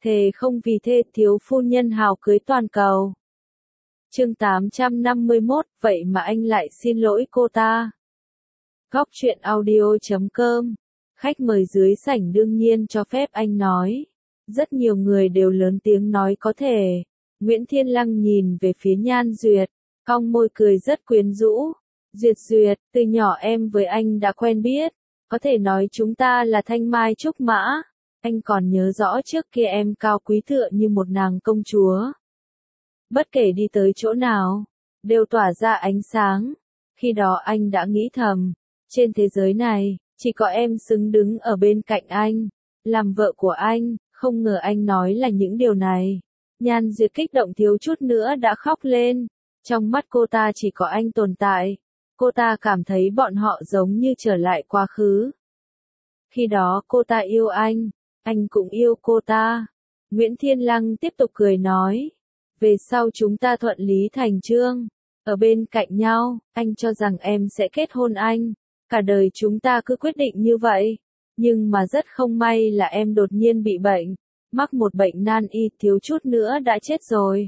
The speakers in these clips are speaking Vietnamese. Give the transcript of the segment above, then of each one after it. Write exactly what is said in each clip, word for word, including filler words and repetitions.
Thề không vì thê thiếu phu nhân hào cưới toàn cầu. Chương tám trăm năm mươi mốt, vậy mà anh lại xin lỗi cô ta. Góc truyện audio chấm com. Khách mời dưới sảnh đương nhiên cho phép anh nói. Rất nhiều người đều lớn tiếng nói có thể. Nguyễn Thiên Lăng nhìn về phía Nhan Duyệt, cong môi cười rất quyến rũ. Duyệt Duyệt, từ nhỏ em với anh đã quen biết. Có thể nói chúng ta là thanh mai trúc mã. Anh còn nhớ rõ trước kia em cao quý tựa như một nàng công chúa. Bất kể đi tới chỗ nào, đều tỏa ra ánh sáng. Khi đó anh đã nghĩ thầm, trên thế giới này, chỉ có em xứng đứng ở bên cạnh anh, làm vợ của anh, không ngờ anh nói là những điều này. Nhan Duyệt kích động thiếu chút nữa đã khóc lên, trong mắt cô ta chỉ có anh tồn tại. Cô ta cảm thấy bọn họ giống như trở lại quá khứ. Khi đó cô ta yêu anh, anh cũng yêu cô ta. Nguyễn Thiên Lăng tiếp tục cười nói, về sau chúng ta thuận lý thành chương, ở bên cạnh nhau, anh cho rằng em sẽ kết hôn anh, cả đời chúng ta cứ quyết định như vậy. Nhưng mà rất không may là em đột nhiên bị bệnh, mắc một bệnh nan y thiếu chút nữa đã chết rồi.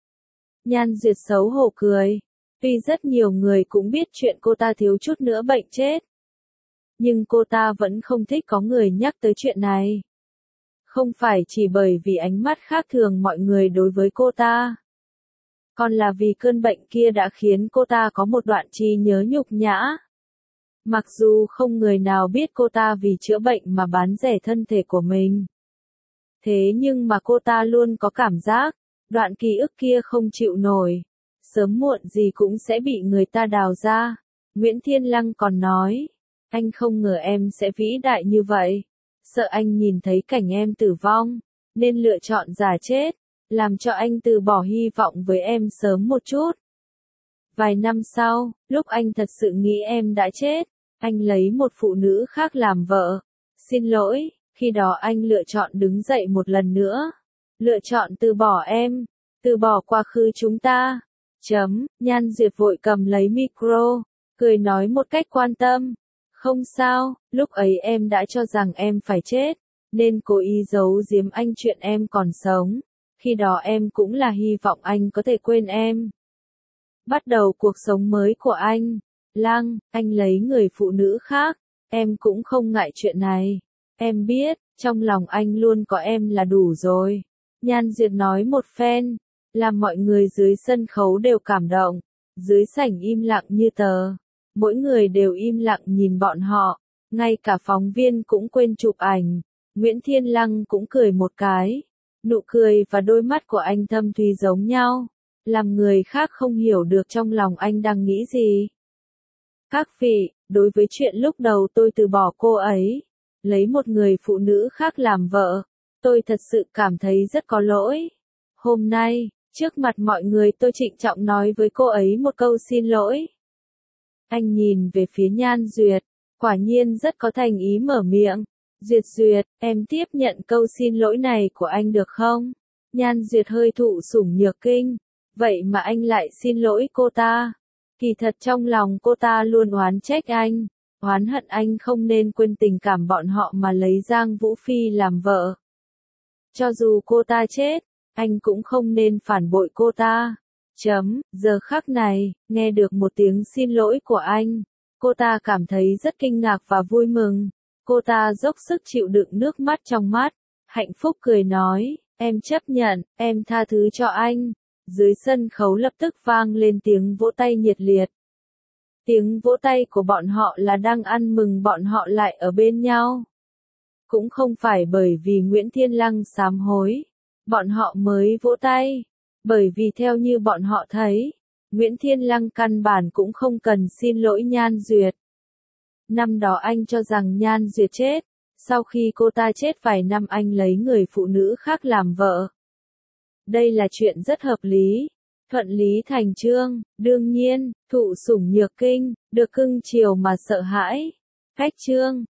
Nhan Duyệt xấu hổ cười, tuy rất nhiều người cũng biết chuyện cô ta thiếu chút nữa bệnh chết. Nhưng cô ta vẫn không thích có người nhắc tới chuyện này. Không phải chỉ bởi vì ánh mắt khác thường mọi người đối với cô ta. Còn là vì cơn bệnh kia đã khiến cô ta có một đoạn trí nhớ nhục nhã. Mặc dù không người nào biết cô ta vì chữa bệnh mà bán rẻ thân thể của mình. Thế nhưng mà cô ta luôn có cảm giác, đoạn ký ức kia không chịu nổi. Sớm muộn gì cũng sẽ bị người ta đào ra. Nguyễn Thiên Lăng còn nói, anh không ngờ em sẽ vĩ đại như vậy. Sợ anh nhìn thấy cảnh em tử vong, nên lựa chọn giả chết, làm cho anh từ bỏ hy vọng với em sớm một chút. Vài năm sau, lúc anh thật sự nghĩ em đã chết, anh lấy một phụ nữ khác làm vợ. Xin lỗi, khi đó anh lựa chọn đứng dậy một lần nữa. Lựa chọn từ bỏ em, từ bỏ quá khứ chúng ta. Chấm, Nhan Duyệt vội cầm lấy micro, cười nói một cách quan tâm. Không sao, lúc ấy em đã cho rằng em phải chết, nên cố ý giấu giếm anh chuyện em còn sống. Khi đó em cũng là hy vọng anh có thể quên em. Bắt đầu cuộc sống mới của anh. Lăng, anh lấy người phụ nữ khác, em cũng không ngại chuyện này. Em biết, trong lòng anh luôn có em là đủ rồi. Nhan Duyệt nói một phen, làm mọi người dưới sân khấu đều cảm động. Dưới sảnh im lặng như tờ. Mỗi người đều im lặng nhìn bọn họ, ngay cả phóng viên cũng quên chụp ảnh. Nguyễn Thiên Lăng cũng cười một cái. Nụ cười và đôi mắt của anh thâm thúy giống nhau, làm người khác không hiểu được trong lòng anh đang nghĩ gì. Các vị, đối với chuyện lúc đầu tôi từ bỏ cô ấy, lấy một người phụ nữ khác làm vợ, tôi thật sự cảm thấy rất có lỗi. Hôm nay, trước mặt mọi người tôi trịnh trọng nói với cô ấy một câu xin lỗi. Anh nhìn về phía Nhan Duyệt, quả nhiên rất có thành ý mở miệng. Duyệt Duyệt, em tiếp nhận câu xin lỗi này của anh được không? Nhan Duyệt hơi thụ sủng nhược kinh. Vậy mà anh lại xin lỗi cô ta. Kỳ thật trong lòng cô ta luôn oán trách anh. Oán hận anh không nên quên tình cảm bọn họ mà lấy Giang Vũ Phi làm vợ. Cho dù cô ta chết, anh cũng không nên phản bội cô ta. Chấm, giờ khắc này, nghe được một tiếng xin lỗi của anh. Cô ta cảm thấy rất kinh ngạc và vui mừng. Cô ta dốc sức chịu đựng nước mắt trong mắt. Hạnh phúc cười nói, em chấp nhận, em tha thứ cho anh. Dưới sân khấu lập tức vang lên tiếng vỗ tay nhiệt liệt. Tiếng vỗ tay của bọn họ là đang ăn mừng bọn họ lại ở bên nhau. Cũng không phải bởi vì Nguyễn Thiên Lăng sám hối. Bọn họ mới vỗ tay. Bởi vì theo như bọn họ thấy, Nguyễn Thiên Lăng căn bản cũng không cần xin lỗi Nhan Duyệt. Năm đó anh cho rằng Nhan Duyệt chết, sau khi cô ta chết vài năm anh lấy người phụ nữ khác làm vợ. Đây là chuyện rất hợp lý, thuận lý thành chương, đương nhiên, thụ sủng nhược kinh, được cưng chiều mà sợ hãi. Khách chương,